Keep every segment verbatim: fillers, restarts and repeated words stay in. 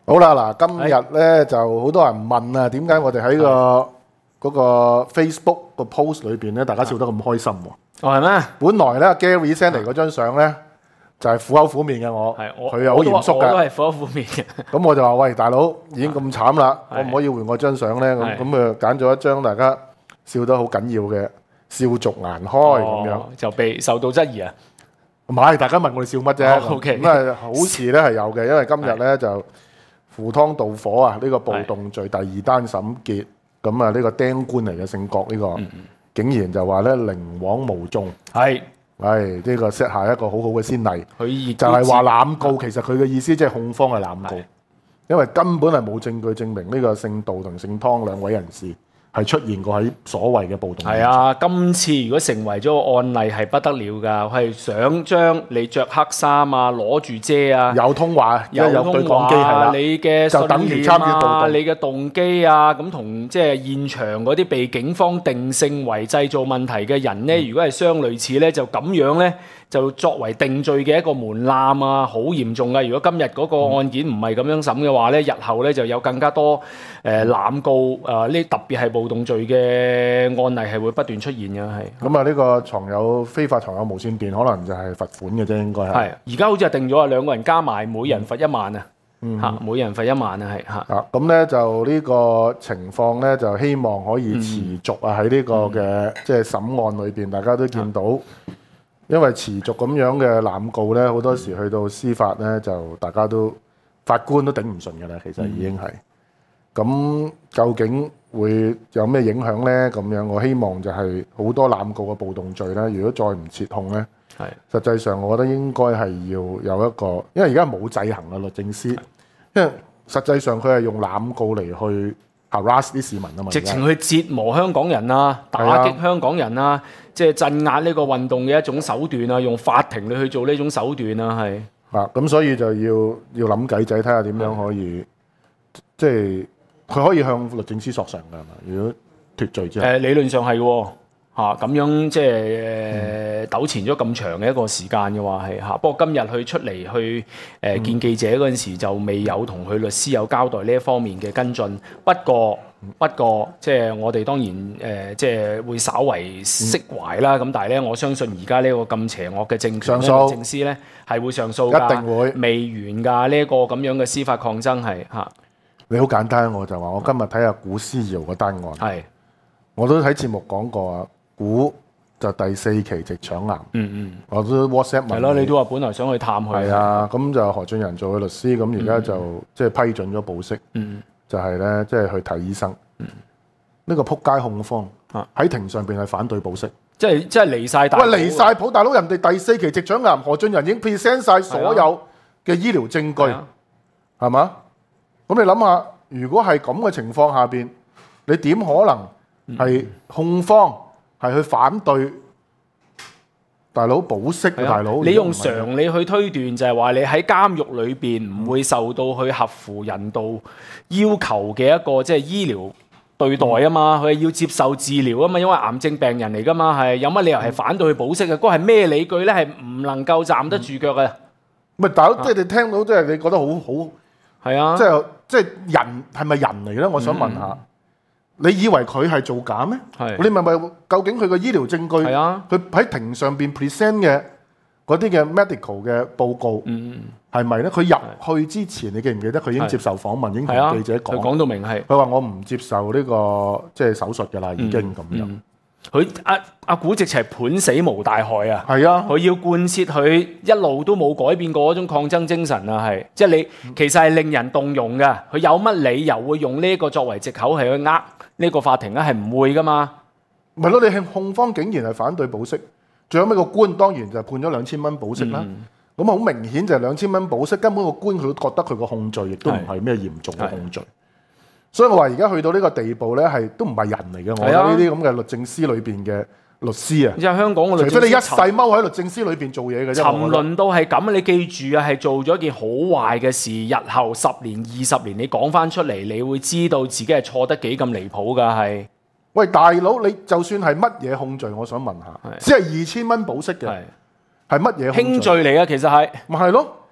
好啦，嗱，今日咧就好多人問啊，點解我哋喺個嗰個 Facebook 個 post 裏邊咧，大家笑得咁開心喎？ 哦，係咩？ 本來咧 Gary send 嚟嗰張相咧，就係苦口苦面嘅我，佢又好嚴肅㗎。 我都係苦口苦面嘅。 咁我就話：喂，大佬已經咁慘啦，可唔可以換我張相咧？咁咁啊，揀咗一張大家笑得好緊要嘅，笑逐顏開咁樣， 就被受到質疑啊！ 唔係，大家問我哋笑乜啫？咁啊，好事咧係有嘅，因為今日咧就赴湯蹈火啊！呢個暴動罪第二單審結，咁啊呢個釘官嚟嘅姓郭呢個，竟然就話咧寧枉毋縱，係係呢個 set 下一個好好嘅先例。佢就係話濫告，其實佢嘅意思即係控方係濫告，因為根本係冇證據證明呢個姓杜同姓湯兩位人士係出現過喺所謂嘅暴動。 係啊，今次如果成為咗個案例係不得了㗎，係想將你着黑衫啊、攞住遮啊、 有通話、 有對講機係啦，你嘅就等於參與暴動， 你嘅動機啊，咁同即係現場嗰啲被警方定性為製造問題嘅人咧，如果係相類似咧，就咁樣咧。就作為定罪嘅一個門檻啊，好嚴重㗎。如果今日嗰個案件唔係咁樣審嘅話咧，日後咧就有更加多誒濫告誒呢，特別係暴動罪嘅案例係會不斷出現嘅，係。 咁啊，呢個藏有非法藏有無線電，可能就係罰款嘅啫，應該係。 係，而家好似係定咗啊，兩個人加埋每人罰一萬啊，嚇，每人罰一萬啊，係嚇。 啊，咁咧就呢個情況咧，就希望可以持續啊喺呢個嘅即係審案裏邊，大家都見到。因為持續咁樣嘅濫告咧，好多時去到司法咧，就大家都法官都頂唔順嘅啦。其實已經係咁，究竟會有咩影響咧？咁樣我希望就係好多濫告嘅暴動罪咧，如果再唔撤控咧，係實際上我覺得應該係要有一個，因為而家冇制衡嘅律政司，因為實際上佢係用濫告嚟去 harass 啲市民啊嘛， 直情去折磨香港人啊，打擊香港人啊。即係鎮壓呢個運動嘅一種手段啊，用法庭嚟去做呢種手段啊，係啊，咁所以就要要諗計仔，睇下點樣可以，即係佢可以向律政司索償㗎嘛？如果脱罪之後， 誒理論上係喎嚇，咁樣即係誒糾纏咗咁長嘅一個時間嘅話係嚇。不過今日佢出嚟去誒見記者嗰陣時，就未有同佢律師有交代呢一方面嘅跟進。不過不過，即係我哋當然誒、呃，即係會稍為釋懷啦。咁、嗯、但係咧，我相信而家呢個咁邪惡嘅政權，律政司咧係會上訴， 一定會未完㗎。呢、這、一個咁樣嘅司法抗爭係嚇。 你好簡單，我就話我今日睇下古思堯嗰單案，係我都喺節目講過啊。古就第四期直腸癌，嗯嗯，我都 WhatsApp 問，係咯， 你都話本來想去探佢， 係啊，咁就何俊仁做嘅律師，咁而家就、嗯、即係批准咗保釋，嗯。就係咧，即係去睇醫生。呢、嗯、個撲街控方喺庭上邊係反對保釋，即係即係離晒大。喂，離晒譜，大佬，人哋第四期直腸癌，何俊仁已經 present 晒所有嘅醫療證據，係嘛？咁你諗下，如果係咁嘅情況下邊，你點可能係控方係去反對？大佬保釋，大佬， 你用常理去推斷就係話你喺監獄裏邊唔會受到去合乎人道要求嘅一個即係醫療對待啊嘛，佢係要接受治療啊嘛，因為癌症病人嚟噶嘛，係有乜理由係反對去保釋嘅？嗰個係咩理據咧？係唔能夠站得住腳嘅。唔係大佬，即係你聽到即係你覺得好好係啊，即係即係人係咪人嚟咧？我想問下。你以為佢係造假咩？你問咪究竟佢個醫療證據，佢喺庭上邊 present 嘅嗰啲嘅 medical 嘅報告，係咪咧？佢入去之前，你記唔記得佢已經接受訪問，已經同記者講，佢講到明係，佢話我唔接受呢個即係手術㗎啦，已經咁樣。佢阿阿古直情係判死無大害啊！係啊，佢要貫徹佢一路都冇改變過嗰種抗爭精神啊！係，即係你其實係令人動容㗎。佢有乜理由會用呢個作為藉口係去呃呢個法庭咧？係唔會噶嘛？唔係咯，你控方竟然係反對保釋，最後尾個官當然就判咗兩千蚊保釋啦。咁好、嗯、明顯就係兩千蚊保釋，根本個官佢覺得佢個控罪亦都唔係咩嚴重嘅控罪。所以我話而家去到呢個地步咧，係都唔係人嚟嘅。我覺得呢啲咁嘅律政司裏邊嘅律師啊，即係香港嘅律政司，除非你一世踎喺律政司裏邊做嘢嘅啫。沉淪到係咁，你記住啊，係做咗一件好壞嘅事。日後十年、二十年，你講翻出嚟，你會知道自己係錯得幾咁離譜噶。係，喂大佬，你就算係乜嘢控罪，我想問下，只係二千蚊保釋嘅，係乜嘢輕罪嚟啊？其實係咪係咯？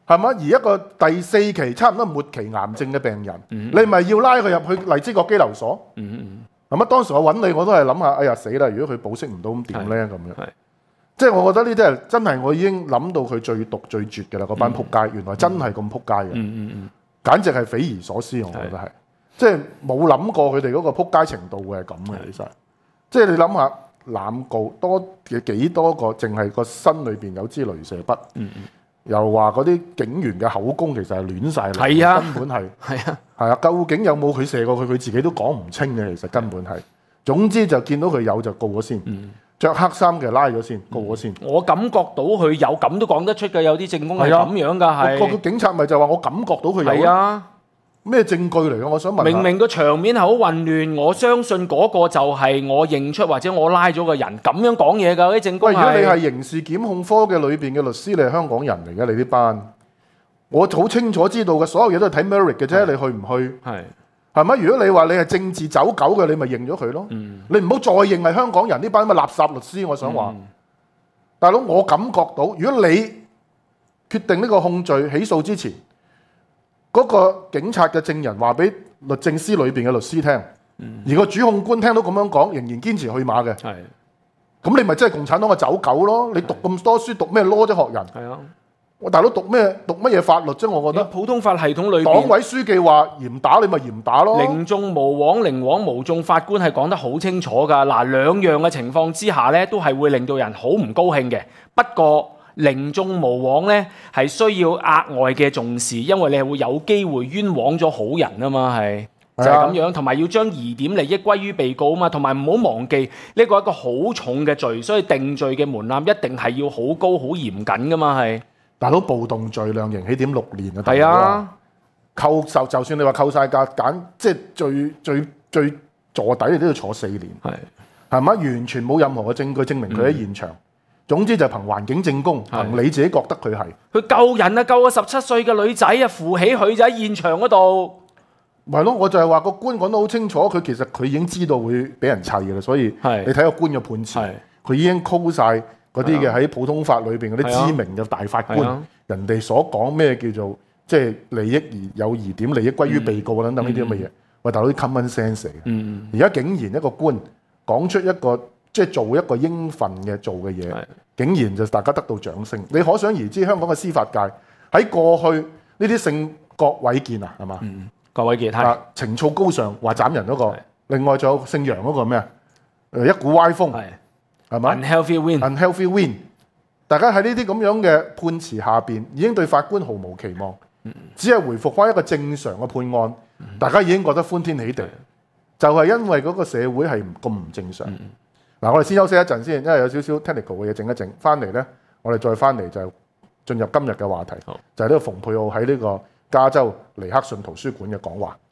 係嘛？而一個第四期差唔多末期癌症嘅病人， 嗯你咪要拉佢入去荔枝角肌瘤所？ 嗯嗯係嘛？當時我揾你，我都係諗下，哎呀死啦！如果佢保釋唔到咁點咧？咁樣係， 即係我覺得呢啲係真係我已經諗到佢最毒最絕嘅啦。嗰班撲街，原來真係咁撲街嘅， 嗯嗯嗯， 簡直係匪夷所思。我覺得係，即係冇諗過佢哋嗰個撲街程度會係咁嘅。其實，即係你諗下，濫告多嘅幾多個，淨係個身裏邊有支鐳射筆。 嗯嗯。 又話嗰啲警員嘅口供其實係亂晒嚟， 係啊， 根本係係啊， 係啊，究竟有冇佢射過佢，佢自己都講唔清嘅，其實根本係。總之就見到佢有就告咗先，着、嗯、黑衫嘅拉咗先，告咗先。 我感覺到佢有咁都講得出嘅，有啲證供係咁樣㗎，係。 個個警察咪就話我感覺到佢有。 係啊。 咩證據嚟嘅？我想問。 明明個場面係好混亂，我相信嗰個就係我認出或者我拉咗個人咁樣講嘢㗎啲證供係。 喂，如果你係刑事檢控科嘅裏邊嘅律師，你係香港人嚟嘅，你呢班，我好清楚知道嘅，所有嘢都係睇 merit 嘅啫，你去唔去？係係咪？如果你話你係政治走狗嘅，你咪認咗佢咯。嗯、你唔好再認係香港人呢班咁嘅垃圾律師。我想話，嗯、大佬，我感覺到，如果你決定呢個控罪起訴之前，嗰個警察嘅證人話俾律政司裏邊嘅律師聽，嗯、而個主控官聽到咁樣講，仍然堅持去馬嘅，係咁你咪真係共產黨嘅走狗咯！你讀咁多書，讀咩 law 啫學人？係啊，我大佬讀咩讀乜嘢法律啫？我覺得普通法系統裏邊， 黨委書記話嚴打你咪嚴打咯。 寧縱無枉，寧枉無縱，法官係講得好清楚㗎。嗱，兩樣嘅情況之下咧，都係會令到人好唔高興嘅。不過寧縱無枉咧，係需要額外嘅重視，因為你係會有機會冤枉咗好人啊嘛，係就係咁樣，同埋要將疑點利益歸於被告啊嘛，同埋唔好忘記呢個係一個好重嘅罪，所以定罪嘅門檻一定係要好高、好嚴謹噶嘛，係。 大佬暴動罪量刑起點六年啊， 係啊， 扣就就算你話扣晒價，揀即係最最最坐底，你都要坐四年，係係咪？完全冇任何嘅證據證明佢喺現場。嗯總之就憑環境證供，憑你自己覺得佢係。佢救人啊，救個十七歲嘅女仔啊，扶起佢就喺現場嗰度。 咪係咯，我就係話個官講得好清楚，佢其實佢已經知道會俾人砌嘅啦，所以你睇個官嘅判詞，佢已經 call 晒嗰啲嘅喺普通法裏邊嗰啲知名嘅大法官，人哋所講咩叫做即係利益而有疑點，利益歸於被告等等呢啲咁嘅嘢。喂，大佬啲 common sense 嚟嘅。而家竟然一個官講出一個。即係做一個應份嘅做嘅嘢，竟然就大家得到掌聲。你可想而知，香港嘅司法界喺過去呢啲姓郭偉健啊，係嘛？ 嗯，郭偉健係情操高尚，話斬人嗰個。另外仲有姓楊嗰個咩啊？誒，一股歪風係係嘛 ？Unhealthy win，unhealthy win。大家喺呢啲咁樣嘅判詞下邊，已經對法官毫無期望，只係回復翻一個正常嘅判案，大家已經覺得歡天喜地。就係因為嗰個社會係咁唔正常。嗱，我哋先休息一陣先，因為有少少 technical 嘅嘢整一整，翻嚟咧，我哋再翻嚟就進入今日嘅話題，好就係呢個蓬佩奧喺呢個加州尼克遜圖書館嘅講話。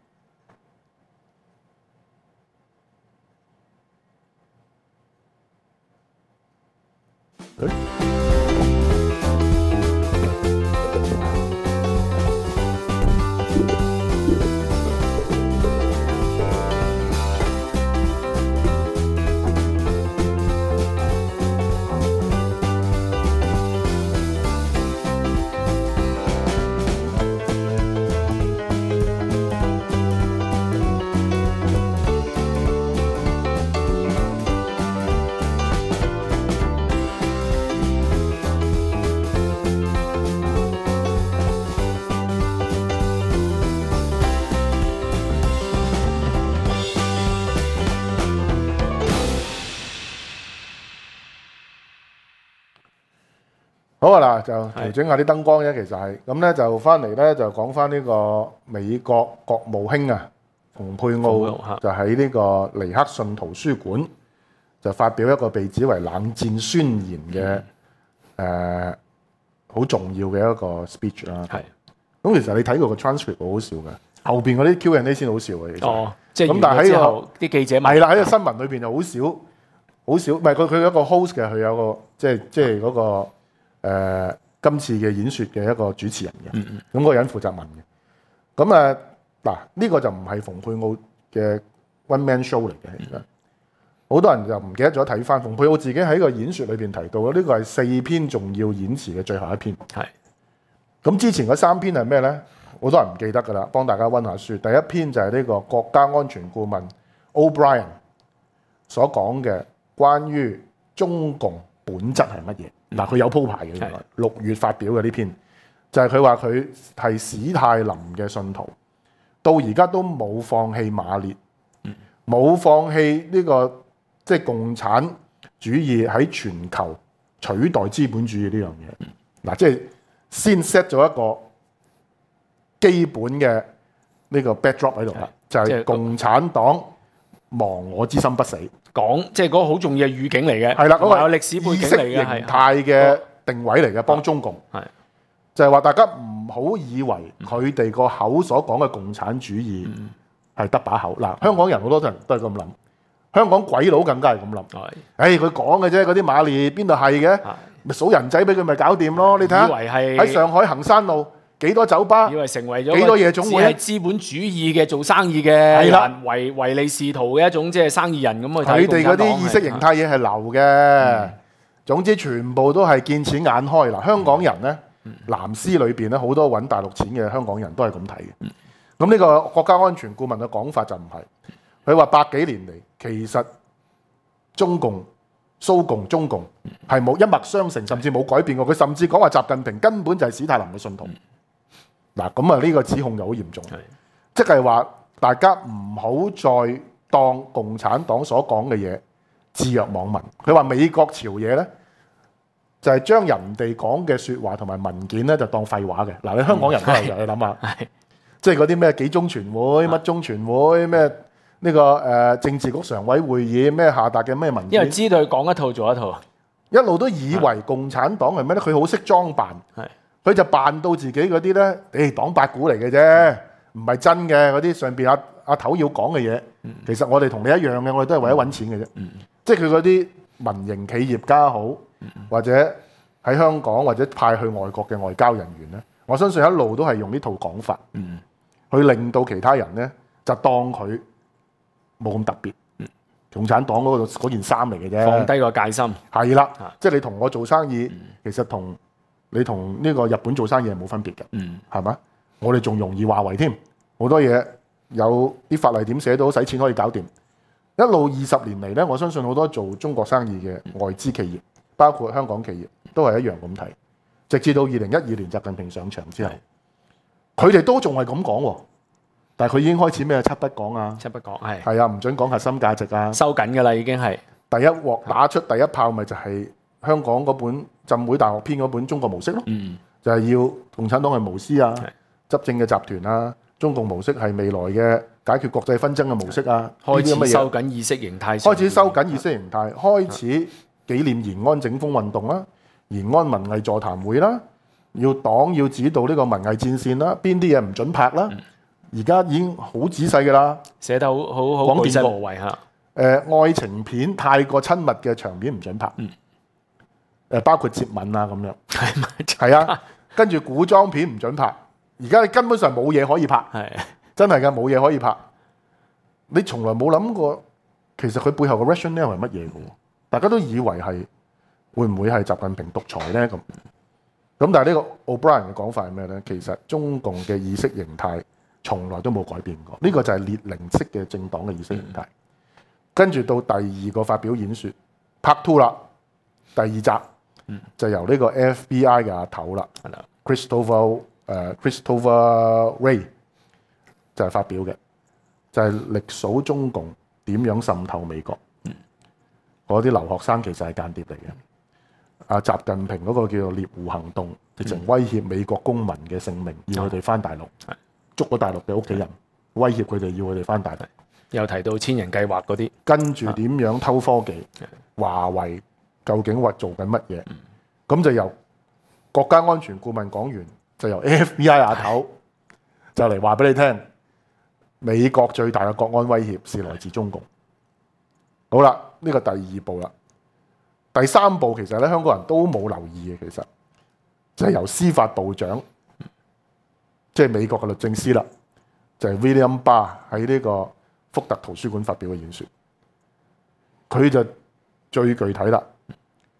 好啊嗱，就調整下啲燈光啫，其實係咁咧，就翻嚟咧就講翻呢個美國國務卿啊，蓬佩奧就喺呢個尼克遜圖書館就發表一個被指為冷戰宣言嘅誒好重要嘅一個 speech 啦。係，咁其實你睇過個 transcript 好好笑嘅，後邊嗰啲 Q and A 先好笑嘅。其實哦，即係咁，但係喺個啲記者係啦，喺個新聞裏邊就好少，好少，唔係佢佢有一個 host 嘅，佢有個即係即係嗰個。誒、呃、今次嘅演說嘅一個主持人嘅，咁嗰、嗯嗯、個人負責問嘅。咁誒嗱，呢個就唔係蓬佩奧嘅 one man show 嚟嘅，其實好多人就唔記得咗睇翻。蓬佩奧自己喺個演說裏邊提到嘅，呢個係四篇重要演詞嘅最後一篇。係咁之前嗰三篇係咩呢？好多人唔記得㗎啦，幫大家温下書。第一篇就係呢個國家安全顧問 O'Brien 所講嘅關於中共本質係乜嘢。嗱，佢有鋪排嘅，原來六月發表嘅呢篇，就係佢話佢係史太林嘅信徒，到而家都冇放棄馬列，冇放棄呢個即係共產主義喺全球取代資本主義呢樣嘢。嗱，即係先 set 咗一個基本嘅呢個 backdrop 喺度啦，就係、是、共產黨亡我之心不死， 講即係嗰個好重要嘅語境嚟嘅， 係啦，嗰、那個有歷史背景嚟嘅， 意識形態嘅定位嚟嘅，幫中共係就係話大家唔好以為佢哋個口所講嘅共產主義係得把口。嗱、嗯，香港人好多人都係咁諗，香港鬼佬更加係咁諗。誒，佢講嘅啫，嗰啲馬列邊度係嘅，咪數人仔俾佢咪搞掂咯。你睇下喺上海衡山路幾多酒吧， 以為成為咗幾多夜總會， 係資本主義嘅做生意嘅人，唯唯利是圖嘅一種即係生意人咁去睇。 佢哋嗰啲意識形態嘢係流嘅、嗯，總之全部都係見錢眼開。嗱，香港人咧、嗯，藍絲裏邊咧好多揾大陸錢嘅香港人都係咁睇嘅。咁、嗯、呢個國家安全顧問嘅講法就唔係，佢話百幾年嚟其實中共、蘇共、中共係冇一脈相承，甚至冇改變過。佢甚至講話習近平根本就係史太林嘅信徒。嗱，咁啊呢個指控就好嚴重，即係話大家唔好再當共產黨所講嘅嘢置若罔聞。佢話美國朝野咧就係、是、將人哋講嘅説話同埋文件咧就當廢話嘅。嗱，你香港人都係嘅，你諗下，即係嗰啲咩幾中全會、乜中全會、咩呢、呢個誒、呃、政治局常委會議咩下達嘅咩文件， 因為知道佢講一套做一套， 一路都以為共產黨係咩咧？佢好識裝扮。佢就扮到自己嗰啲咧，誒、哎、黨八股嚟嘅啫，唔係真嘅嗰啲上邊阿阿頭要講嘅嘢。其實我哋同你一樣嘅，我哋都係為咗揾錢嘅啫、嗯。即係佢嗰啲民營企業家好，或者喺香港或者派去外國嘅外交人員咧，我相信一路都係用呢套講法，嗯、去令到其他人咧就當佢冇咁特別。嗯、共產黨嗰嗰件衫嚟嘅啫， 放低個戒心。係啦，即係你同我做生意，嗯、其實同你同呢個日本做生意係冇分別嘅，係、嗯、嘛？我哋仲容易華為添，好多嘢有啲法例點寫到，使錢可以搞掂。一路二十年嚟咧，我相信好多做中國生意嘅外資企業，包括香港企業，都係一樣咁睇。直至到二零一二年習近平上場之後，佢哋都仲係咁講，但係佢已經開始咩七不講啊， 七不講係係啊，唔准講核心價值啊， 收緊㗎啦，已經係第一鑊打出第一炮，咪就係香港嗰本浸會大學編嗰本中國模式咯，嗯、就係、是、要共產黨係無私啊，執政嘅集團啊，中共模式係未來嘅解決國際紛爭嘅模式啊， 開始收緊意識形態， 開始收緊意識形態，開始紀念延安整風運動啦，延安文藝座談會啦，要黨要指導呢個文藝戰線啦，邊啲嘢唔准拍啦，而、嗯、家已經好仔細㗎啦， 寫得好好好巨細無遺嚇。 誒，愛情片太過親密嘅場面唔准拍。嗯誒，包括接吻啊咁樣，係咪？係啊，跟住古裝片唔准拍，而家你根本上冇嘢可以拍，係真係噶，冇嘢可以拍。你從來冇諗過，其實佢背後嘅 rationale 係乜嘢嘅？大家都以為係會唔會係習近平獨裁咧咁？咁但係呢個 O'Brien 嘅講法係咩咧？其實中共嘅意識形態從來都冇改變過，呢、這個就係列寧式嘅政黨嘅意識形態。嗯、跟住到第二個發表演說 Part Two 啦，第二集。嗯、就由呢個 F B I 嘅阿頭啦 ，Christopher 誒、uh, Christopher Wray 就係發表嘅，就係、是、歷數中共點樣滲透美國。嗰、嗯、啲留學生其實係間諜嚟嘅。阿、嗯、習近平嗰個叫做獵戶行動，直情威脅美國公民嘅性命，嗯、要佢哋翻大陸，嗯、捉咗大陸嘅屋企人，威脅佢哋要佢哋翻大陸。 又提到千人計劃嗰啲， 跟住點樣偷科技？華、嗯、為。究竟話做緊乜嘢？咁、嗯、就由國家安全顧問講完，就由 F B I 阿頭就嚟話俾你聽，美國最大嘅國安威脅是來自中共。好啦，呢、這個第二步啦，第三步其實咧香港人都冇留意嘅，其實就係由司法部長，即、就、係、是、美國嘅律政司啦，就係、是、William Barr 喺呢個福特圖書館發表嘅演說，佢就最具體啦。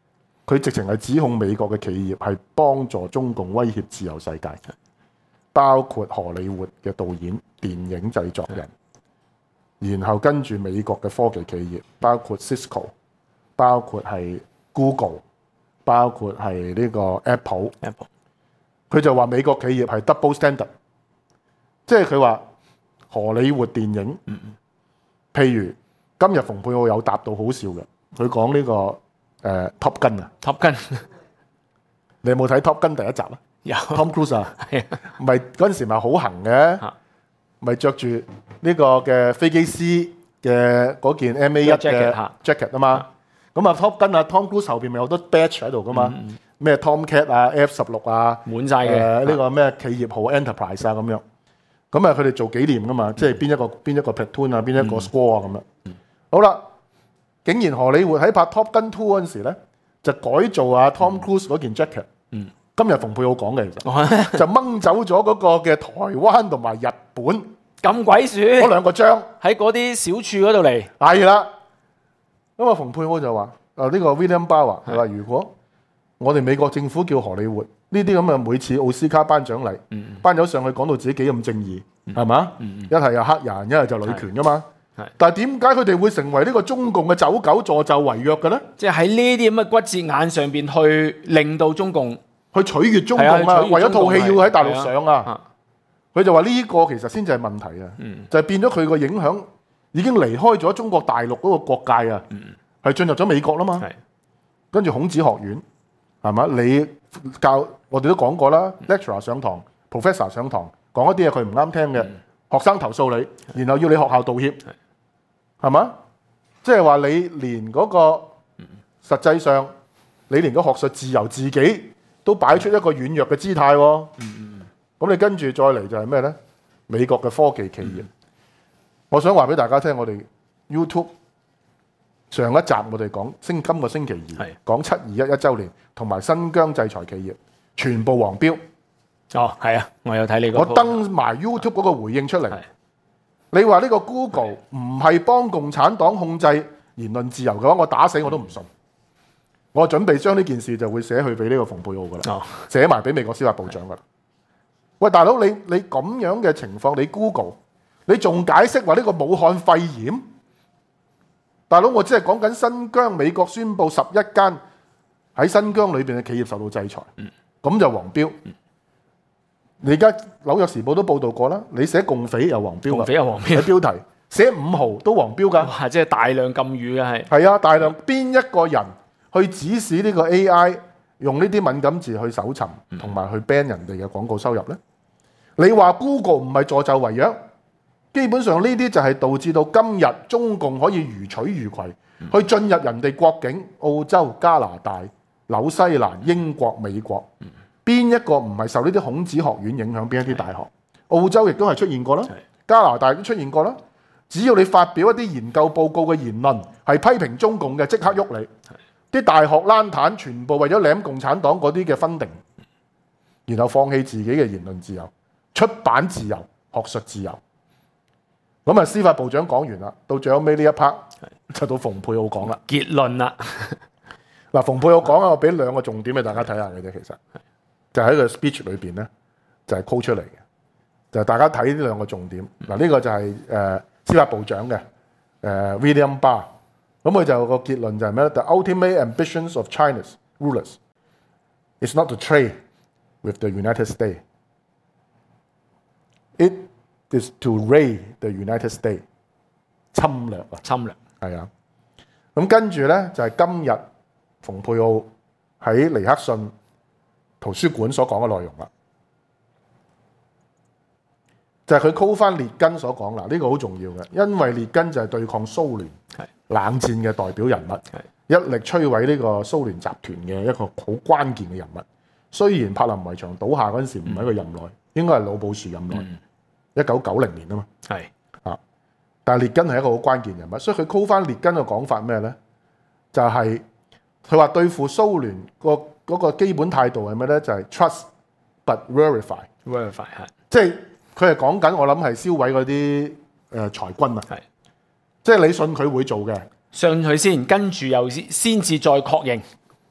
佢直情係指控美國嘅企業係幫助中共威脅自由世界，包括荷里活嘅導演、電影製作人，然後跟住美國嘅科技企業，包括 Cisco， 包括係 Google， 包括係呢個 Apple。 Apple 佢就話美國企業係 double standard， 即係佢話荷里活電影，嗯、譬如今日馮佩奧有答到好笑嘅，佢講呢個誒、呃、Top Gun 啊 ，Top Gun， 你有冇睇 Top Gun 第一集啊？ 有 Tom Cruise 啊，咪嗰陣時咪好行嘅，咪着住呢個嘅飛機師嘅嗰件 M A 一嘅 jacket 啊嘛，咁啊 Top Gun 啊 Tom Cruise 後邊咪有好多 badge 喺度噶嘛。嗯咩 Tomcat 啊 F 十六啊滿晒嘅， 誒呢個咩企業號 Enterprise 啊咁樣，咁啊佢哋做紀念噶嘛，嗯、即係邊一個邊一個 platoon 啊，邊一個 score 啊咁樣。嗯、好啦，竟然荷里活喺拍 Top Gun Two 嗰陣時咧，就改造啊 Tom Cruise 嗰件 jacket。嗯，今日馮佩奧講嘅其實就掹走咗嗰個嘅台灣同埋日本咁鬼鼠嗰兩個章喺嗰啲小處嗰度嚟。 係啦，咁啊馮佩奧就話啊呢個 William Barr 佢話如果我哋美國政府叫荷里活呢啲咁嘅每次奧斯卡頒獎禮，嗯、頒咗上去講到自己幾咁正義，係嘛？一係又黑人，一係就女權噶嘛。但係點解佢哋會成為呢個中共嘅走狗助紂為虐嘅咧？即係喺呢啲咁嘅骨折眼上邊去令到中共去取悅中共啊！為咗套戲要喺大陸上啊！佢就話呢個其實先至係問題啊！嗯、就係變咗佢個影響已經離開咗中國大陸嗰個國界啊，係進入咗美國啦嘛。跟住孔子學院。係嘛？你教我哋都講過啦 ，lecturer 上堂 ，professor 上堂，講一啲嘢佢唔啱聽嘅，嗯、學生投訴你，然後要你學校道歉，係嘛？即係話你連嗰個實際上，你連個學術自由自己都擺出一個軟弱嘅姿態喎。咁、嗯嗯、你跟住再嚟就係咩咧？美國嘅科技企業，嗯、我想話俾大家聽，我哋 YouTube。上一集我哋講星今個星期二是講七二一一週年，同埋新疆制裁企業全部黃標。 哦，係啊，我有睇你個。 我登埋 YouTube 嗰個回應出嚟。你話呢個 Google 唔係幫共產黨控制言論自由嘅話，我打死我都唔信。我準備將呢件事就會寫去俾呢個蓬佩奧噶啦，哦、寫埋俾美國司法部長噶啦。喂，大佬，你你咁樣嘅情況，你 Google， 你仲解釋話呢個武漢肺炎？大佬，我只係講緊新疆，美國宣布十一間喺新疆裏邊嘅企業受到制裁，咁、嗯、就黃標。嗯、你而家紐約時報都報導過啦，你寫共匪又黃標， 共匪又黃標， 標題寫五號都黃標㗎。 哇！即係大量禁語嘅係。係啊，大量邊一個人去指使呢個 A I 用呢啲敏感字去搜尋，同埋、嗯、去 ban 人哋嘅廣告收入咧？你話 Google 唔係助紂為虐？基本上呢啲就係導致到今日中共可以如取如攜，嗯、去進入人哋國境，澳洲、加拿大、紐西蘭、英國、美國，邊、嗯、一個唔係受呢啲孔子學院影響？邊一啲大學？嗯、澳洲亦都係出現過啦，嗯、加拿大都出現過啦。只要你發表一啲研究報告嘅言論，係批評中共嘅，即刻喐你。啲、嗯、大學爛攤全部為咗舐共產黨嗰啲嘅分定，然後放棄自己嘅言論自由、出版自由、學術自由。咁啊，司法部長講完啦，到最後尾呢一 part 就到蓬佩奧講啦， 結論啦。 嗱，蓬佩奧講啊，我俾兩個重點俾大家睇下嘅啫，其實就喺個 speech 裏邊咧，就係 call 出嚟嘅，就係大家睇呢兩個重點。嗱，呢個就係誒司法部長嘅誒 William Barr，咁佢就個結論就係咩咧？The ultimate ambitions of China's rulers is not to trade with the United States. It is to raid the United States， 侵略啊！ 侵略係啊！咁跟住咧就係、是、今日蓬佩奧喺尼克遜圖書館所講嘅內容啦，就係佢 call 翻列根所講啦，呢、這個好重要嘅，因為列根就係對抗蘇聯冷戰嘅代表人物，一力摧毀呢個蘇聯集團嘅一個好關鍵嘅人物。雖然柏林圍牆倒下嗰陣時唔係佢任內，嗯、應該係老布殊任內。嗯一九九零年啊嘛，係啊，但係列根係一個好關鍵人物，所以佢 call 翻列根嘅講法咩咧？就係佢話對付蘇聯個嗰個基本態度係咩咧？就係、是、trust but verify，verify 係，即係佢係講緊我諗係銷毀嗰啲誒財軍啊，係，即係你信佢會做嘅， 信佢先，跟住又先先至再確認，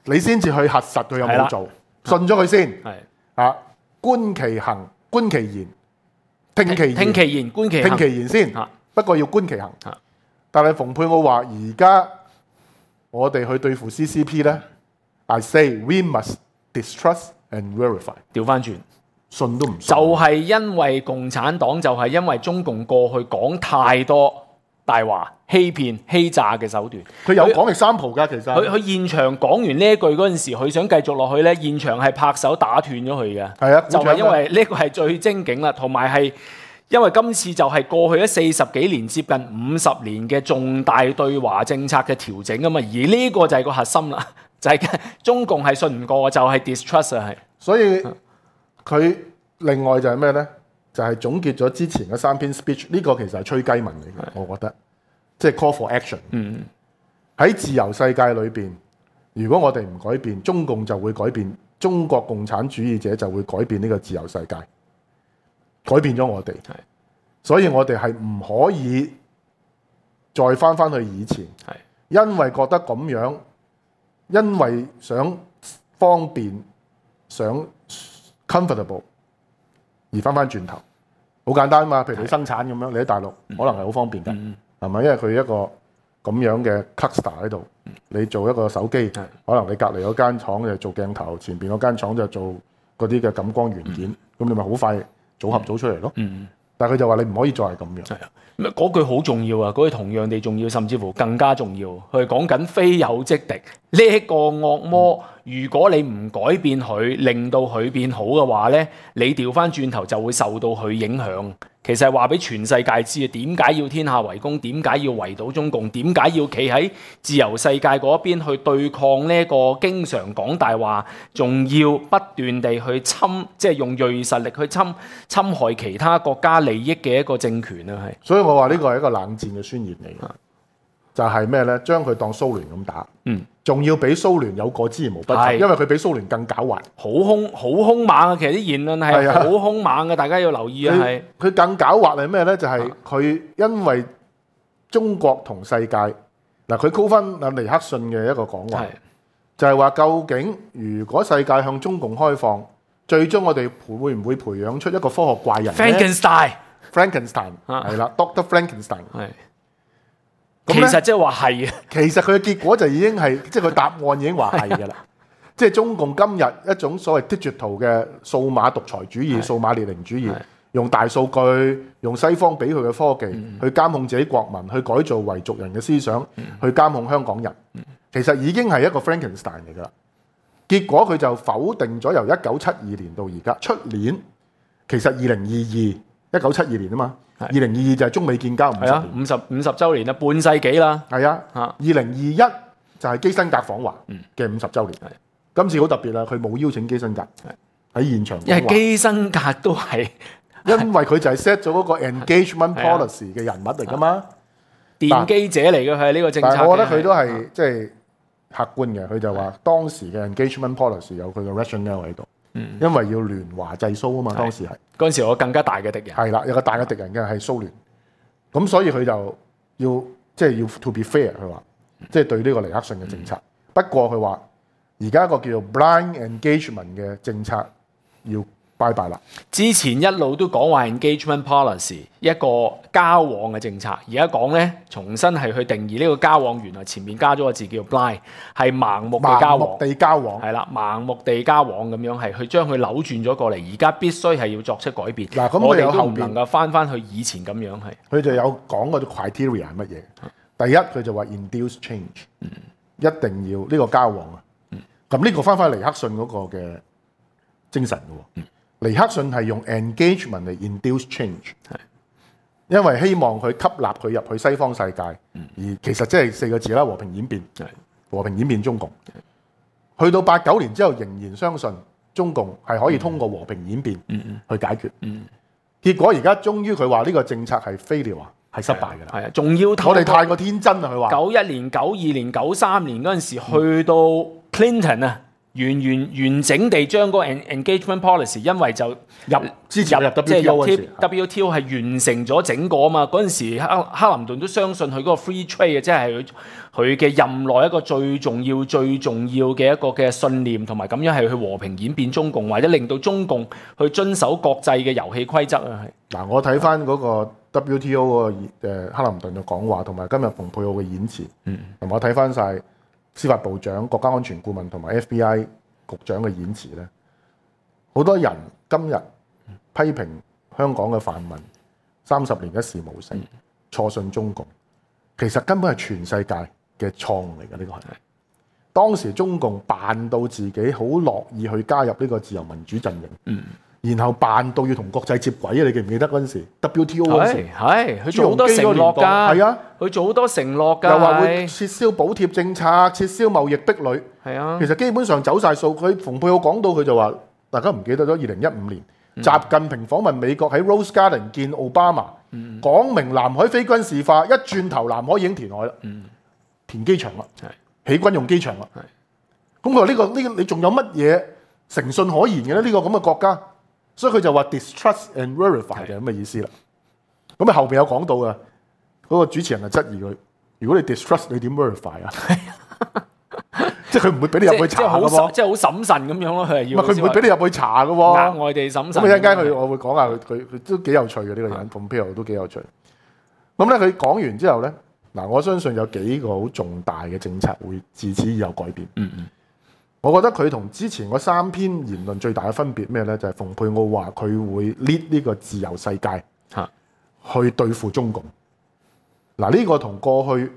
你先至去核實佢有係啦冇做，信咗佢先。 係啊，觀其行，觀其言，聽其言， 聽其言，觀其行。 聽其言先啊。 不過要觀其行啊。 但係蓬佩奧話：而家我哋去對付 C C P 咧，I say we must distrust and verify。 調翻轉。 信都唔信， 就係因為共產黨，就係因為中共過去講太多大話、欺騙、欺詐嘅手段。 佢有講 example 㗎，其實佢佢現場講完呢一句嗰陣時，佢想繼續落去呢，現場係拍手打斷咗佢嘅。 係啊， 就係因為呢個係最精警啦，同埋係因為今次就係過去咗四十幾年、接近五十年嘅重大對華政策嘅調整啊嘛，而呢個就係個核心啦，就係、中共係信唔過，就係、是、distrust 啊，係。 所以佢另外就係咩呢？就係、是、總結咗之前嘅三篇 speech， 呢個其實係吹雞文嚟嘅，我覺得，即係 call for action。 嗯， 喺自由世界裏邊，如果我哋唔改變，中共就會改變，中國共產主義者就會改變呢個自由世界，改變咗我哋。 係， 所以我哋係唔可以再翻翻去以前， 係， 因為覺得咁樣，因為想方便，想 comfortable 而翻翻轉頭，好簡單嘛。譬如你生產咁樣，你喺大陸可能係好方便㗎，係、嗯、咪？因為佢一個咁樣嘅 cluster 喺度，你做一個手機，可能你隔離嗰間廠就做鏡頭，前邊嗰間廠就做嗰啲嘅感光元件，咁、嗯、你咪好快組合組出嚟咯。嗯，但係佢就話你唔可以再係咁樣。係啊， 嗰句好重要啊！嗰句同樣地重要，甚至乎更加重要。佢係講緊非友即敵呢一個惡魔。如果你唔改變佢，令到佢變好嘅話呢，你調翻轉頭就會受到佢影響。其實係話俾全世界知啊，點解要天下為公？點解要圍堵中共？點解要企喺自由世界嗰邊去對抗呢個經常講大話，仲要不斷地去侵，即係用銳實力去侵侵害其他國家利益嘅一個政權啊！係， 所以我話呢個係一個冷戰嘅宣言嚟嘅，就係咩呢？將佢當蘇聯咁打，嗯，仲要比蘇聯有過之而無不及，因為佢比蘇聯更狡猾， 好兇好兇猛啊！其實啲言論係好兇猛嘅，大家要留意啊！係佢更狡猾係咩呢？就係、是、佢因為中國同世界嗱，佢 call 翻阿尼克遜嘅一個講話，就係、是、話究竟如果世界向中共開放，最終我哋會唔會培養出一個科學怪人 Frankenstein，Frankenstein 係啦 ，Doctor Frankenstein 係。 其實即係話係啊， 其實佢嘅結果就已經係，即係佢答案已經話係㗎啦。即係中共今日一種所謂 digital 嘅數碼獨裁主義、數碼列寧主義，用大數據、用西方俾佢嘅科技、嗯、去監控自己國民，去改造維族人嘅思想，嗯、去監控香港人。嗯、其實已經係一個 Frankenstein 嚟㗎啦。結果佢就否定咗由一九七二年到而家，出年其實二零二二一九七二年啊嘛。二零二二就係中美建交五十年， 五十五十週年啦，半世紀啦。 係啊，二零二一就係基辛格訪華嘅五十週年。嗯、今次好特別啦，佢冇邀請基辛格喺現場。 因為基辛格都係， 因為佢就係 set 咗嗰個 engagement policy 嘅人物嚟㗎嘛， 奠基者嚟嘅，佢係呢個政策。 但係我覺得佢都係即係客觀嘅，佢就話當時嘅 engagement policy 有佢嘅 rationale 喺度。嗯、因為要聯華制蘇啊嘛，當時係嗰陣時我更加大嘅敵人係啦，有個大嘅敵人嘅係蘇聯，咁所以佢就要即係、就是、要 to be fair，佢話即係對呢個尼克遜嘅政策。嗯、不過佢話而家一個叫做 blind engagement 嘅政策要拜拜啦。 之前一路都講話 engagement policy 一個交往嘅政策，而家講咧重新係去定義呢個交往，原來前面加咗個字叫 blind， 係盲目嘅交往， 盲目地交往係啦，盲目地交往咁樣係去將佢扭轉咗過嚟，而家必須係要作出改變。嗱，咁我哋都唔能夠翻翻去以前咁樣係。 佢就有講嗰啲 criteria 係乜嘢？第一佢就話 induce change，、嗯、一定要呢個交往啊。咁呢、嗯、個翻翻尼克遜嗰個嘅精神嘅喎。嗯尼克遜係用 engagement 嚟 induce change， 因為希望佢吸納佢入去西方世界，嗯、而其實即係四個字啦，和平演變，和平演變中共。去到八九年之後，仍然相信中共係可以通過和平演變去解決。嗯嗯、結果而家終於佢話呢個政策係 failure 啊，係失敗㗎啦。係啊， 仲要我哋太過天真啊！佢話九一年、九二年、九三年嗰陣時，去到 Clinton 啊。 完完完整地將嗰個 engagement policy，因為就入之前入 W 即係 T O 入嗰陣時 W T O 係完成咗整個啊嘛。嗰陣時克克林頓都相信佢嗰個 free trade 嘅，即係佢佢嘅任內一個最重要、最重要嘅一個嘅信念，同埋咁樣係去和平演變中共，或者令到中共去遵守國際嘅遊戲規則啊。係嗱，我睇翻嗰個 W T O 嗰個誒克林頓嘅講話，同埋今日蓬佩奧嘅演辭， 嗯， 同埋我睇翻晒司法部長、國家安全顧問同埋 F B I 局長嘅演辭咧，好多人今日批評香港嘅泛民三十年一事無成，錯信中共，其實根本係全世界嘅錯誤嚟嘅。呢個係當時中共扮到自己好樂意去加入呢個自由民主陣營，嗯，然後扮到要同國際接軌啊！你記唔記得嗰陣時 W T O 嗰陣時？ 係佢做好多承諾㗎， 係啊， 佢做好多承諾㗎， 又話會撤銷補貼政策、撤銷貿易壁壘， 係啊， 其實基本上走晒數。佢蓬佩奧講到佢就話，大家唔記得咗二零一五年，嗯、習近平訪問美國喺 Rose Garden 見奧巴馬，嗯、講明南海非軍事化，一轉頭南海已經填海啦，嗯、填機場啦，起軍用機場啦。咁佢話呢個呢、呢個你仲有乜嘢誠信可言嘅咧？呢、呢個咁嘅國家，所以佢就話 distrust and verify 就係咁嘅意思啦。咁啊後邊有講到啊，嗰、嗰個主持人就質疑佢：如果你 distrust，你點 verify 啊？即係佢唔會俾你入去查嘅喎， 即係好審慎咁樣咯。佢係要， 佢唔會俾你入去查嘅喎， 額外地審慎。 咁一陣間佢我會講下佢佢佢都幾有趣嘅呢、呢個人 Pompeo 都幾有趣。咁咧佢講完之後咧，嗱我相信有幾個好重大嘅政策會自此以後改變。嗯嗯。我覺得佢同之前嗰三篇言論最大嘅分別咩咧？就係、是、蓬佩奧話佢會 lead 呢個自由世界嚇去對付中共。嗱呢、呢個同過去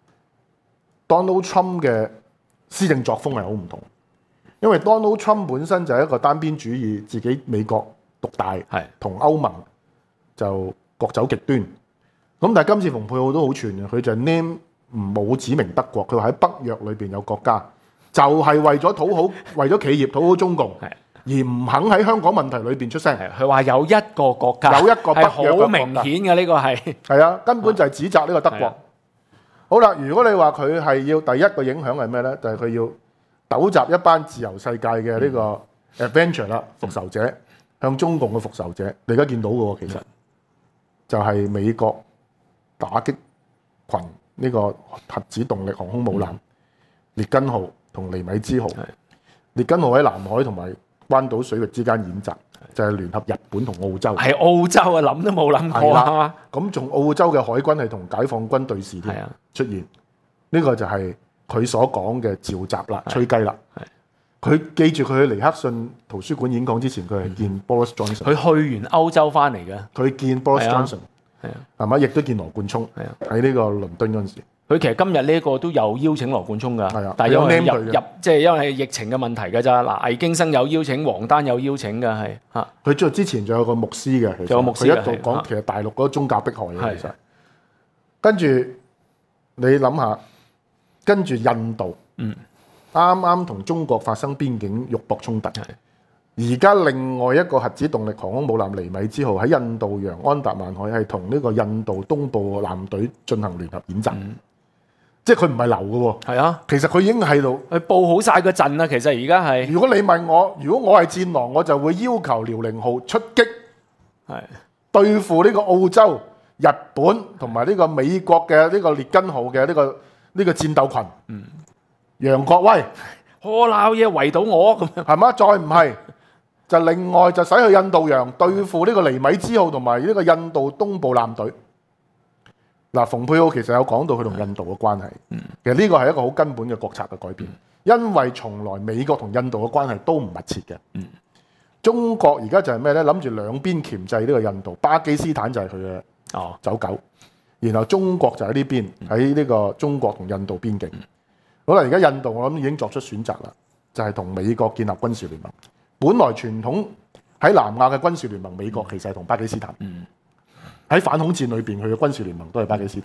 Donald Trump 嘅施政作風係好唔同，因為 Donald Trump 本身就係一個單邊主義，自己美國獨大，同歐盟就各走極端。咁但係今次蓬佩奧都好串嘅，佢就 name 冇指明德國，佢話喺北約裏邊有國家。就係、是、為咗討好，為咗企業討好中共，而唔肯喺香港問題裏邊出聲。 佢話有一個國家， 有一個北約嘅國家， 好明顯嘅呢個係係啊，根本就係指責呢個德國。好啦，如果你話佢係要第一個影響係咩咧？就係、是、佢要糾集一班自由世界嘅呢個 adventure 啦，復仇者向中共嘅復仇者。你而家見到嘅喎，其實就係美國打擊群呢個核子動力航空母艦列根號同尼米茲號，列根號喺南海同埋關島水域之間演習，就係、是、聯合日本同澳洲。係澳洲啊，諗都冇諗過啊！ 咁仲澳洲嘅海軍係同解放軍對視添，出現呢、這個就係佢所講嘅召集啦、吹雞啦。佢記住佢去尼克遜圖書館演講之前，佢係見 Boris Johnson。佢去完歐洲翻嚟嘅， 佢見 Boris Johnson， 係啊，係咪？亦都見羅冠聰喺呢個倫敦嗰陣時。佢其實今日呢個都有邀請羅冠聰㗎，但係因為入入即係因為疫情嘅問題㗎咋。嗱，魏京生有邀請，王丹有邀請㗎，係嚇。佢之之前仲有個牧師嘅，其實有牧師佢一度講其實大陸嗰個宗教迫害嘅，其實。跟住你諗下，跟住印度，嗯，啱啱同中國發生邊境肉搏衝突，而家另外一個核子動力航空母艦尼米茲號喺印度洋安達曼海係同呢個印度東部艦隊進行聯合演習。嗯，即係佢唔係流嘅喎，係啊，其實佢已經喺度， 佢佈好晒個陣啦。其實而家係， 如果你問我，如果我係戰狼，我就會要求遼寧號出擊，係對付呢個澳洲、日本同埋呢個美國嘅呢個列根號嘅呢個呢個戰鬥群。嗯，楊國威， 我鬧嘢圍到我咁樣， 係嘛？再唔係就另外就使去印度洋對付呢個尼米茲號同埋呢個印度東部艦隊。嗱，蓬佩奧其實有講到佢同印度嘅關係，嗯、其實呢個係一個好根本嘅國策嘅改變，嗯、因為從來美國同印度嘅關係都唔密切嘅。嗯、中國而家就係咩咧？諗住兩邊鉗制呢個印度，巴基斯坦就係佢嘅走狗，哦、然後中國就喺呢邊喺呢個中國同印度邊境。嗯、好啦，而家印度我諗已經作出選擇啦，就係、是、同美國建立軍事聯盟。本來傳統喺南亞嘅軍事聯盟，美國其實係同巴基斯坦。嗯喺反恐戰裏邊，佢嘅軍事聯盟都係巴基斯坦。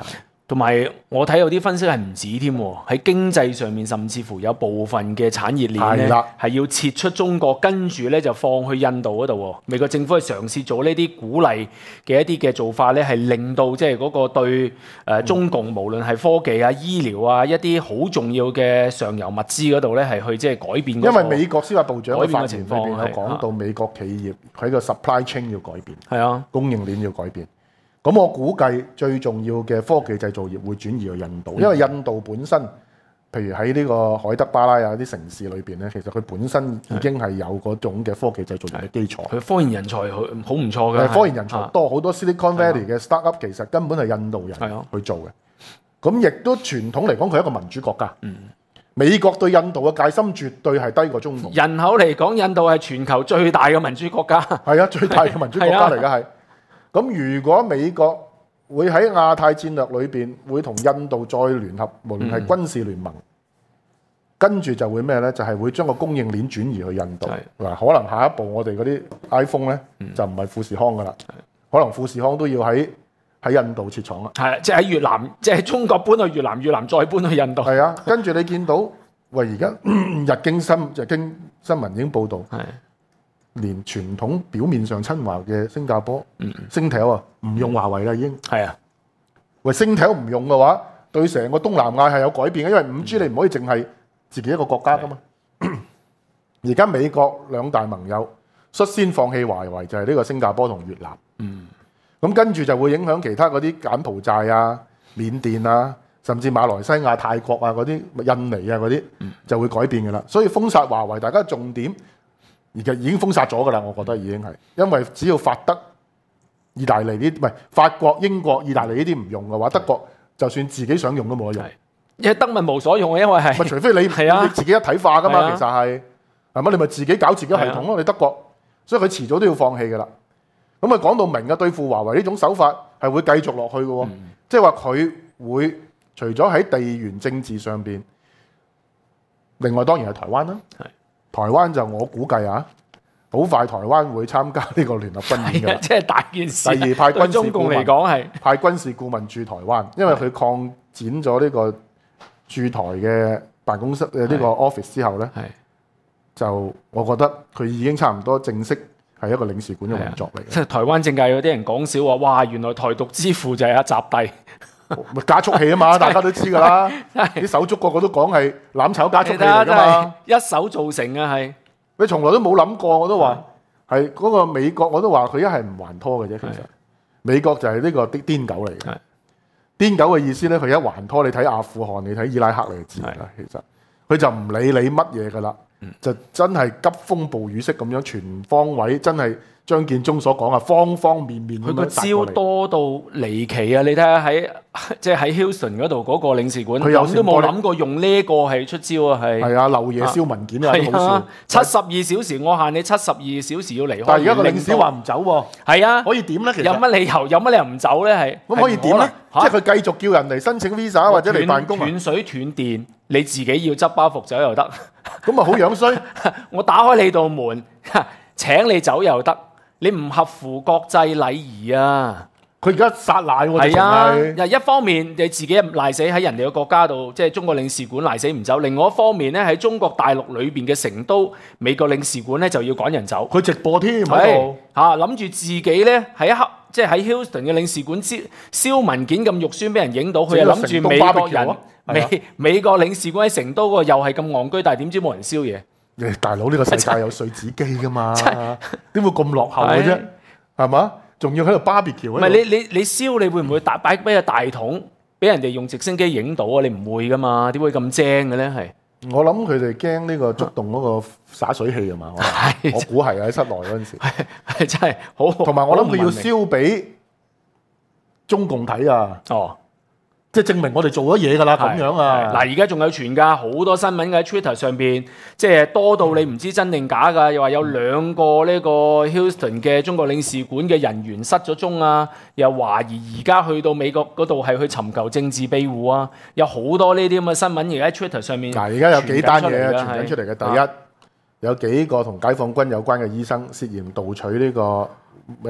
同埋我睇有啲分析係唔止添喎，喺經濟上面甚至乎有部分嘅產業鏈咧係要撤出中國，跟住咧就放去印度嗰度喎。美國政府係嘗試做呢啲鼓勵嘅一啲嘅做法咧，係令到即係嗰個對誒、呃、中共無論係科技啊、醫療啊一啲好重要嘅上游物資嗰度咧，係去即係改變、那個。 因為美國司法部長嘅發言裏邊有講到係美國企業喺個 supply chain 要改變， 係啊， 供應鏈要改變。咁我估計最重要嘅科技製造業會轉移去印度，因為印度本身，譬如喺呢個海德巴拉啊啲城市裏邊咧，其實佢本身已經係有嗰種嘅科技製造業嘅基礎。 佢科研人才好好唔錯嘅， 科研人才多，好多 Silicon Valley 嘅 startup 其實根本係印度人去做嘅。咁亦都傳統嚟講，佢係一個民主國家。嗯、美國對印度嘅戒心絕對係低過中共。 人口嚟講，印度係全球最大嘅民主國家。 係啊，最大嘅民主國家嚟嘅係。咁如果美國會喺亞太戰略裏邊會同印度再聯合，無論係軍事聯盟，嗯、跟住就會咩呢？就係、是、會將個供應鏈轉移去印度。嗱，可能下一步我哋嗰啲 iPhone 呢，嗯、就唔係富士康噶啦，可能富士康都要喺喺印度設廠啦。係，即係喺越南，即係喺中國搬去越南，越南再搬去印度。係啊，跟住你見到喂，而家日經新日經新聞已經報導。連傳統表面上親華嘅新加坡，嗯、星條啊，唔用華為啦已經。係啊，喂，星條唔用嘅話，對成個東南亞係有改變嘅，因為五 G 你唔可以淨係自己一個國家噶嘛。而家美國兩大盟友率先放棄華為，就係呢個新加坡同越南。嗯，咁跟住就會影響其他嗰啲柬埔寨啊、緬甸啊，甚至馬來西亞、泰國啊嗰啲、印尼啊嗰啲，就會改變嘅啦。所以封殺華為，大家重點。而家已經封殺咗㗎啦，我覺得已經係，因為只要法德、意大利呢，唔係法國、英國、意大利呢啲唔用嘅話，德國就算自己想用都冇得用。因為德文無所用啊，因為係，除非你係啊，你自己一體化㗎嘛，啊、其實係係咪？你咪自己搞自己系統咯，啊、你德國，所以佢遲早都要放棄㗎啦。咁啊講到明嘅對付華為呢種手法係會繼續落去嘅喎，即係話佢會除咗喺地緣政治上邊，另外當然係台灣啦。台灣就我估計啊，好快台灣會參加呢個聯合軍演嘅，即係大件事。第二派軍事顧問，對中共嚟講係派軍事顧問駐台灣，因為佢擴展咗呢個駐台嘅辦公室嘅呢個 office 之後咧，就我覺得佢已經差唔多正式係一個領事館嘅運作嚟嘅。即係台灣政界有啲人講笑話，哇！原來台獨之父就係阿習帝。加速器啊嘛，大家都知噶啦，啲手足個個都講係攬炒加速器嚟噶嘛，一手造成啊係。你從來都冇諗過，我都話係嗰個美國，我都話佢一係唔還拖嘅啫。其實美國就係呢個啲癲狗嚟嘅。癲狗嘅意思咧，佢一還拖，你睇阿富汗，你睇伊拉克你就知啦。其實佢就唔理你乜嘢噶啦，就真係急風暴雨式咁樣全方位，真係。張建宗所講啊，方方面面佢個招多到離奇啊！你睇下喺即係喺 Houston 嗰度嗰個領事館，佢有都冇諗過用呢個係出招啊！係係啊，漏夜燒文件啊，都好笑。七十二小時，我限你七十二小時要離開。但係而家個領事話唔走喎。係啊，可以點咧？其實有乜理由？有乜理由唔走咧？係咁可以點咧？即係佢繼續叫人嚟申請 visa 或者嚟辦公啊？斷水斷電，你自己要執包袱走又得。咁啊好樣衰！我打開你道門，請你走又得。你唔合乎國際禮儀啊！佢而家殺賴喎，係啊！又一方面你自己賴死喺人哋嘅國家度，即係中國領事館賴死唔走；另外一方面咧，喺中國大陸裏邊嘅成都美國領事館咧就要趕人走。佢直播添喺度嚇，諗住自己咧喺黑即係喺 Houston 嘅領事館燒燒文件咁肉酸，俾人影到。佢又諗住美國人美美國領事館喺成都嗰個又係咁戇居，但係點知冇人燒嘢。誒大佬，呢個世界有碎紙機噶嘛？點會咁落後嘅啫？係嘛？仲要喺度 barbecue？唔係你你你燒，你會唔會打擺俾個大桶俾人哋用直升機影到啊？你唔會噶嘛？點會咁精嘅咧？係我諗佢哋驚呢個觸動嗰個灑水器啊嘛？我估係喺室內嗰陣時，係真係好。同埋我諗佢要燒俾中共睇啊！哦。即係證明我哋做咗嘢㗎啦，咁樣啊！嗱，而家仲有傳㗎，好多新聞喺 Twitter 上邊，即係多到你唔知真定假㗎。又話有兩個呢個 Houston 嘅中國領事館嘅人員失咗蹤啊，又懷疑而家去到美國嗰度係去尋求政治庇護啊，有好多呢啲咁嘅新聞而家喺 Twitter 上面。嗱，而家有幾單嘢傳緊出嚟嘅，第一、啊、有幾個同解放軍有關嘅醫生涉嫌盜取呢、呢個誒。呃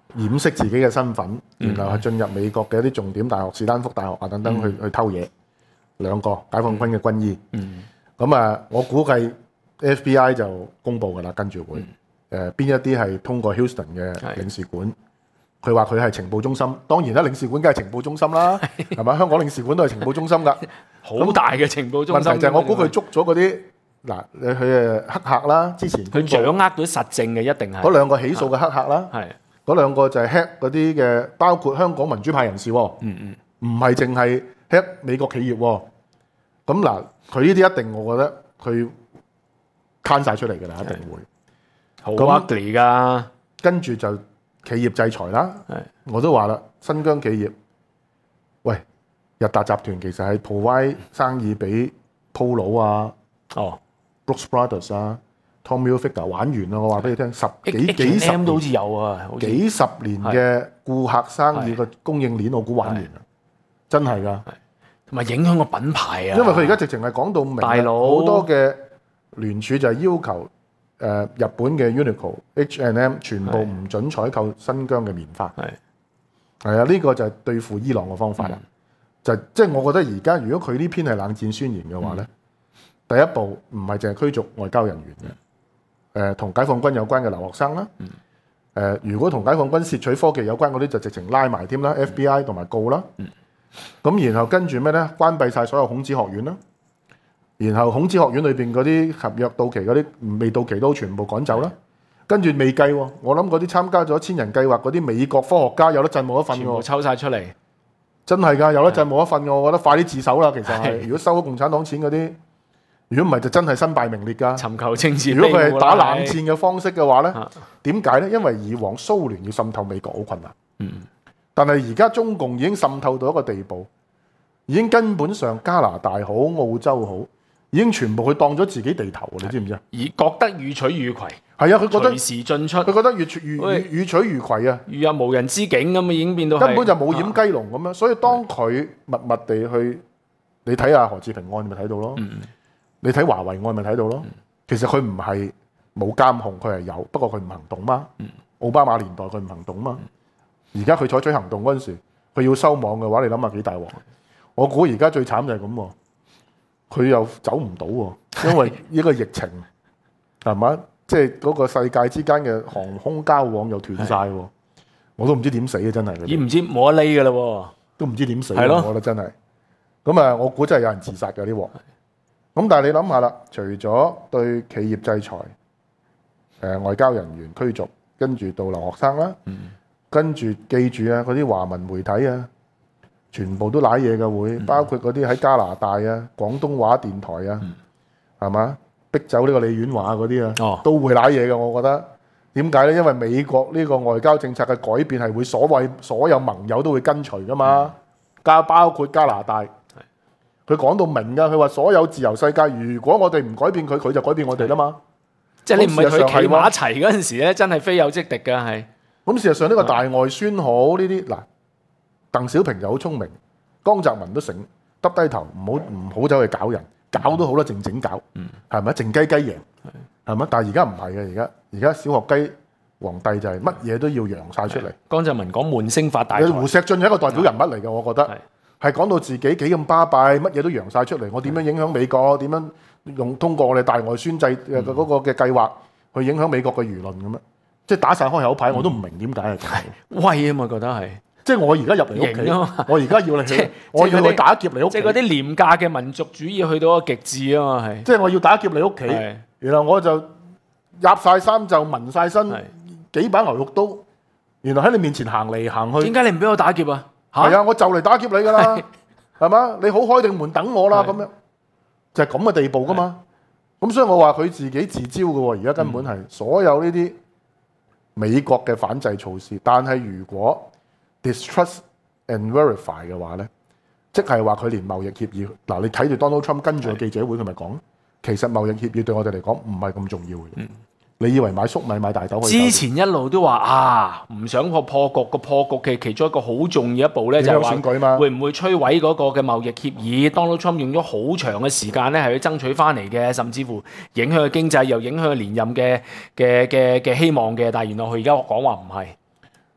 掩飾自己嘅身份，然後係進入美國嘅一啲重點大學，士丹福大學啊等等去、嗯、去偷嘢。兩個解放軍嘅軍醫，咁啊、嗯，我估計 F B I 就公佈㗎啦，跟住會誒邊、嗯呃、一啲係通過 Houston 嘅領事館，佢話佢係情報中心，當然啦，領事館梗係情報中心啦，係咪？香港領事館都係情報中心㗎， 好大嘅情報中心。 問題就係我估佢捉咗嗰啲嗱，佢誒黑客啦，之前佢掌握到實證嘅一定係嗰兩個起訴嘅黑客啦，係嗰、啊、兩個就係 hack 嗰啲嘅，包括香港民主派人士，嗯嗯，唔係淨係。喺美國企業喎，咁嗱，佢呢啲一定，我覺得佢攤晒出嚟㗎啦，一定會好 ugly 㗎。 跟住就企業制裁啦，我都話啦，新疆企業，喂，日達集團其實係 provide 生意俾 Polo 啊，哦 ，Brooks Brothers 啊 ，Tommy Hilfiger 玩完啦，我話俾你聽，十幾幾十年都好似有啊， 幾十年嘅顧客生意嘅供應鏈，我估玩完啦。真係㗎， 同埋影響個品牌啊！ 因為佢而家直情係講到明， 大佬好多嘅聯署就係要求誒、呃、日本嘅 Uniqlo、H and M 全部唔准採購新疆嘅棉花。係係啊，呢、呢個就係對付伊朗嘅方法啦。嗯、就即係我覺得而家如果佢呢篇係冷戰宣言嘅話咧，嗯、第一步唔係淨係驅逐外交人員嘅，誒同、呃、解放軍有關嘅留學生啦。嗯誒、呃，如果同解放軍竊取科技有關嗰啲，就直情拉埋添啦 ，F B I 同埋告啦。嗯咁然後跟住咩咧？關閉晒所有孔子學院啦，然後孔子學院裏邊嗰啲合約到期嗰啲未到期都全部趕走啦。跟住未計喎，我諗嗰啲參加咗千人計劃嗰啲美國科學家有得震冇得瞓喎，全部抽晒出嚟， 真係㗎，有得震冇得瞓㗎。我覺得快啲自首啦。其實係，如果收咗共產黨錢嗰啲，如果唔係就真係身敗名裂㗎。 尋求政治， 如果佢係打冷戰嘅方式嘅話咧，點解咧？因為以往蘇聯要滲透美國好困難。嗯。但係而家中共已經滲透到一個地步，已經根本上加拿大好、澳洲好，已經全部佢當咗自己地頭，你知唔知啊？ 而覺得予取予攜， 係啊，佢覺得隨時進出， 佢覺得予取予予取予攜啊， 如入無人之境咁啊，已經變到根本就冇掩雞籠咁樣。所以當佢默默地去，你睇下何志平案咪睇到咯，嗯、你睇華為案咪睇到咯。嗯、其實佢唔係冇監控，佢係有，不過佢唔行動嘛。嗯、奧巴馬年代佢唔行動嘛。而家佢採取行動嗰陣時，佢要收網嘅話，你諗下幾大鑊？我估而家最慘就係咁，佢又走唔到喎，因為呢個疫情係嘛，即係嗰個世界之間嘅航空交往又斷晒，的我都唔知點死啊！真係， 已唔知冇得匿㗎啦， 都唔知點死， 係咯的， 我覺得真係。咁啊，我估真係有人自殺嘅呢鑊。咁但係你諗下啦，除咗對企業制裁、呃、外交人員驅逐，跟住到留學生啦。嗯跟住記住啊，嗰啲華文媒體啊，全部都瀨嘢嘅會，包括嗰啲喺加拿大啊、廣東話電台啊，係嘛、嗯？逼走呢個李婉華嗰啲啊，哦、都會瀨嘢嘅。我覺得點解咧？因為美國呢個外交政策嘅改變係會所謂所有盟友都會跟隨噶嘛，加、嗯、包括加拿大，佢講到明㗎，佢話所有自由世界，如果我哋唔改變佢，佢就改變我哋啦嘛。即係你唔係佢企埋一齊嗰陣時咧，真係非有即敵㗎，係。咁事實上呢個大外宣好呢啲嗱，鄧小平就好聰明，江澤民都醒，耷低頭唔好唔好走去搞人，搞都好啦，靜靜搞，係咪、嗯？靜雞雞贏，係咪？但係而家唔係嘅，而家而家小學雞皇帝就係乜嘢都要揚晒出嚟。江澤民講悶聲發大財，胡錫進係一個代表人物嚟嘅，我覺得係講到自己幾咁巴閉，乜嘢都揚晒出嚟。我點樣影響美國？點樣用通過我哋大外宣制嘅嗰個嘅計劃去影響美國嘅輿論咁樣？即係打晒開口牌，我都唔明點解係咁。威啊嘛，覺得係。即係我而家入嚟屋企，我而家要你去，我要去打劫你屋企。即係嗰啲廉價嘅民族主義去到一個極致啊嘛，係。即係我要打劫你屋企，然後我就入晒衫就紋晒身，幾把牛肉刀，然後喺你面前行嚟行去。點解你唔俾我打劫啊？係啊，我就嚟打劫你㗎啦，係嘛？你好開定門等我啦，咁樣就係咁嘅地步㗎嘛。咁所以我話佢自己自招㗎喎，而家根本係所有呢啲美國嘅反制措施，但係如果 distrust and verify 嘅話咧，即係話佢連貿易協議嗱，你睇住 Donald Trump 跟住個記者會，佢咪講，其實貿易協議對我哋嚟講唔係咁重要嘅。嗯、你以為買粟米買大豆可以？之前一路都話啊，唔想破破局，個破局嘅其中一個好重要一步咧，就係話會唔會摧毀嗰個嘅貿易協議？Donald Trump 用咗好長嘅時間咧，係去爭取翻嚟嘅，甚至乎影響佢經濟，又影響佢連任嘅嘅嘅嘅希望嘅。但係原來佢而家講話唔係。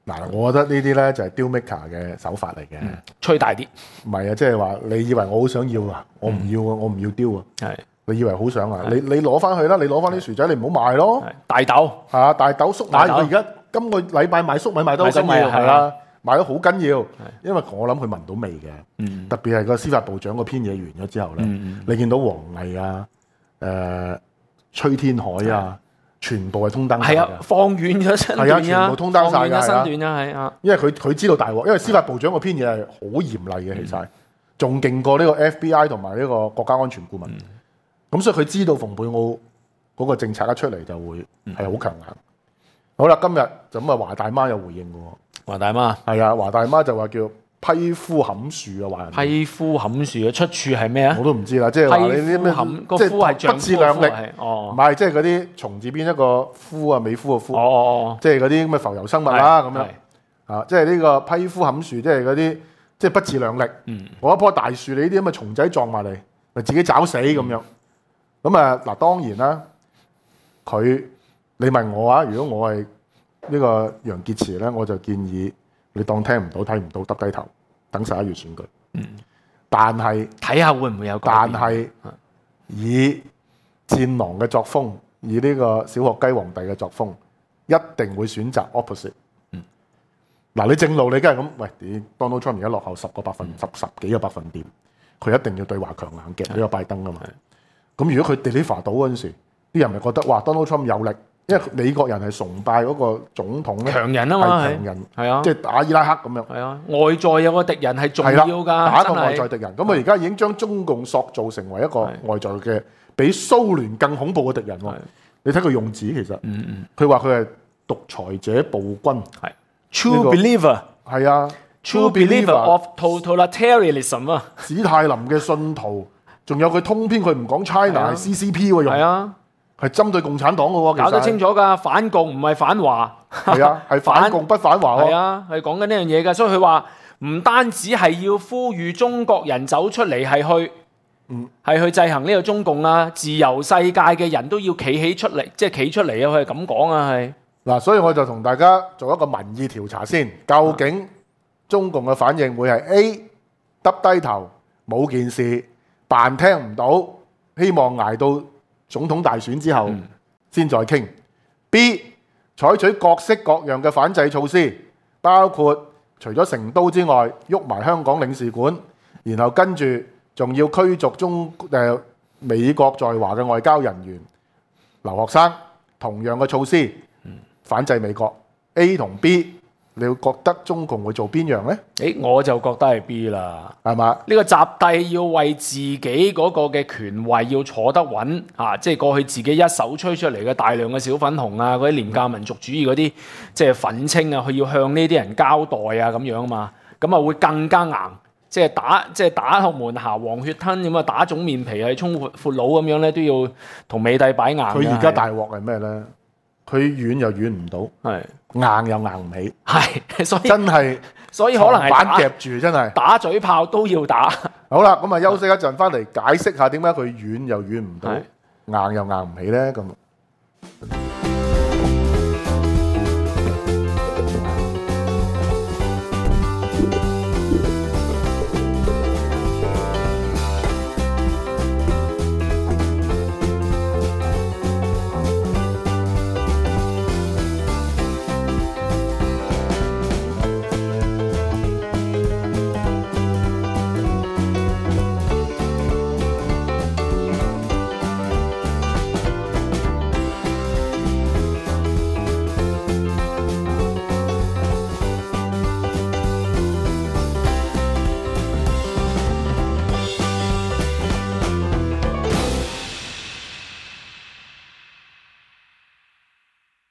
嗱，我覺得呢啲咧就係 deal maker 嘅手法嚟嘅， 嗯、吹大啲。 唔係啊，即係話你以為我好想要啊，我唔要啊，我唔要丟啊。 係。 你以為好想啊？你你攞翻去啦，你攞翻啲薯仔，你唔好賣咯。 大豆係啊，大豆粟米，佢而家今個禮拜買粟米賣得好緊要，係啦，賣得好緊要。因為我諗佢聞到味嘅，嗯、特別係個司法部長嗰篇嘢完咗之後咧，嗯、你見到王毅啊、誒、呃、崔天海啊，全部係通燈晒嘅。係啊， 放軟咗身段啊， 全部通燈晒嘅， 身段啊，係啊。 因為佢佢知道大鑊，因為司法部長嗰篇嘢係好嚴厲嘅，其實仲勁過呢個 F B I 同埋呢個國家安全顧問。嗯咁所以佢知道蓬佩奧嗰個政策一出嚟就會係好強硬。嗯、好啦，今日就咁啊，華大媽有回應嘅喎。華大媽係啊，華大媽就話叫批夫砍樹啊，話人批夫砍樹嘅出處係咩啊？ 我都唔知啦，即係話你啲咩即係不自量力，唔係即係嗰啲從字邊一個夫啊，美夫嘅夫，哦哦哦，即係嗰啲咁嘅浮游生物啦咁樣啊，即係呢個批夫砍樹，即係嗰啲即係不自量力。嗯，我一棵大樹，你呢啲咁嘅蟲仔撞埋嚟，咪自己找死咁樣。咁啊嗱，當然啦，佢你問我啊，如果我係呢個楊潔篪咧，我就建議你當聽唔到睇唔到，耷低頭等十一月選舉。嗯，但係睇下會唔會有改變？ 但係以戰狼嘅作風，以呢個小學雞皇帝嘅作風，一定會選擇 opposite。嗯，嗱，你正路你梗係咁，喂，你 Donald Trump 而家落後十個百分十十幾個百分點，佢一定要對華強硬嘅呢個拜登啊嘛。咁如果佢 deliver 到嗰陣時，啲人咪覺得哇 Donald Trump 有力，因為美國人係崇拜嗰個總統咧， 強人啊嘛， 係強人，係啊，即係打伊拉克咁樣。 係啊，外在有個敵人係重要㗎， 打個外在敵人。咁佢而家已經將中共塑造成為一個外在嘅比蘇聯更恐怖嘅敵人喎。你睇佢用字其實，佢話佢係獨裁者暴君，係 true believer， 係啊 true believer of totalitarianism 啊， 史太林嘅信徒。仲有佢通篇佢唔講 China 係 C C P 喎，用係啊，係針對共產黨嘅喎， 搞得清楚㗎，反共唔係反華， 係啊，係反共不反華喎， 係啊，係講緊呢樣嘢㗎，所以佢話唔單止係要呼籲中國人走出嚟係去，嗯，係去制衡呢個中共啊，自由世界嘅人都要企起出嚟，即係企出嚟啊，佢係咁講啊，係嗱，所以我就同大家做一個民意調查先，究竟中共嘅反應會係 A 耷低頭冇件事。扮聽唔到，希望捱到總統大選之後先再傾。B 採取各式各樣嘅反制措施，包括除咗成都之外，喐埋香港領事館，然後跟住仲要驅逐中誒、呃、美國在華嘅外交人員、留學生，同樣嘅措施反制美國。A 同 B。你會覺得中共會做邊樣呢？ 誒，我就覺得係 B 啦， 係嘛？ 呢個習帝要為自己嗰個嘅權位要坐得穩啊！即係過去自己一手吹出嚟嘅大量嘅小粉紅啊，嗰啲廉價民族主義嗰啲即係憤青啊，佢要向呢啲人交代啊咁樣啊嘛，咁啊會更加硬，即係打即係打學門下黃血吞咁啊，打腫面皮係衝闊闊佬咁樣咧，都要同美帝擺硬。 佢而家大鑊係咩咧？佢軟又軟唔到，係硬又硬唔起， 係所以真係， 所以可能係板夾住，真係打嘴炮都要打。 好啦，咁啊休息一陣，翻嚟解釋下點解佢軟又軟唔到，硬又硬唔起咧咁。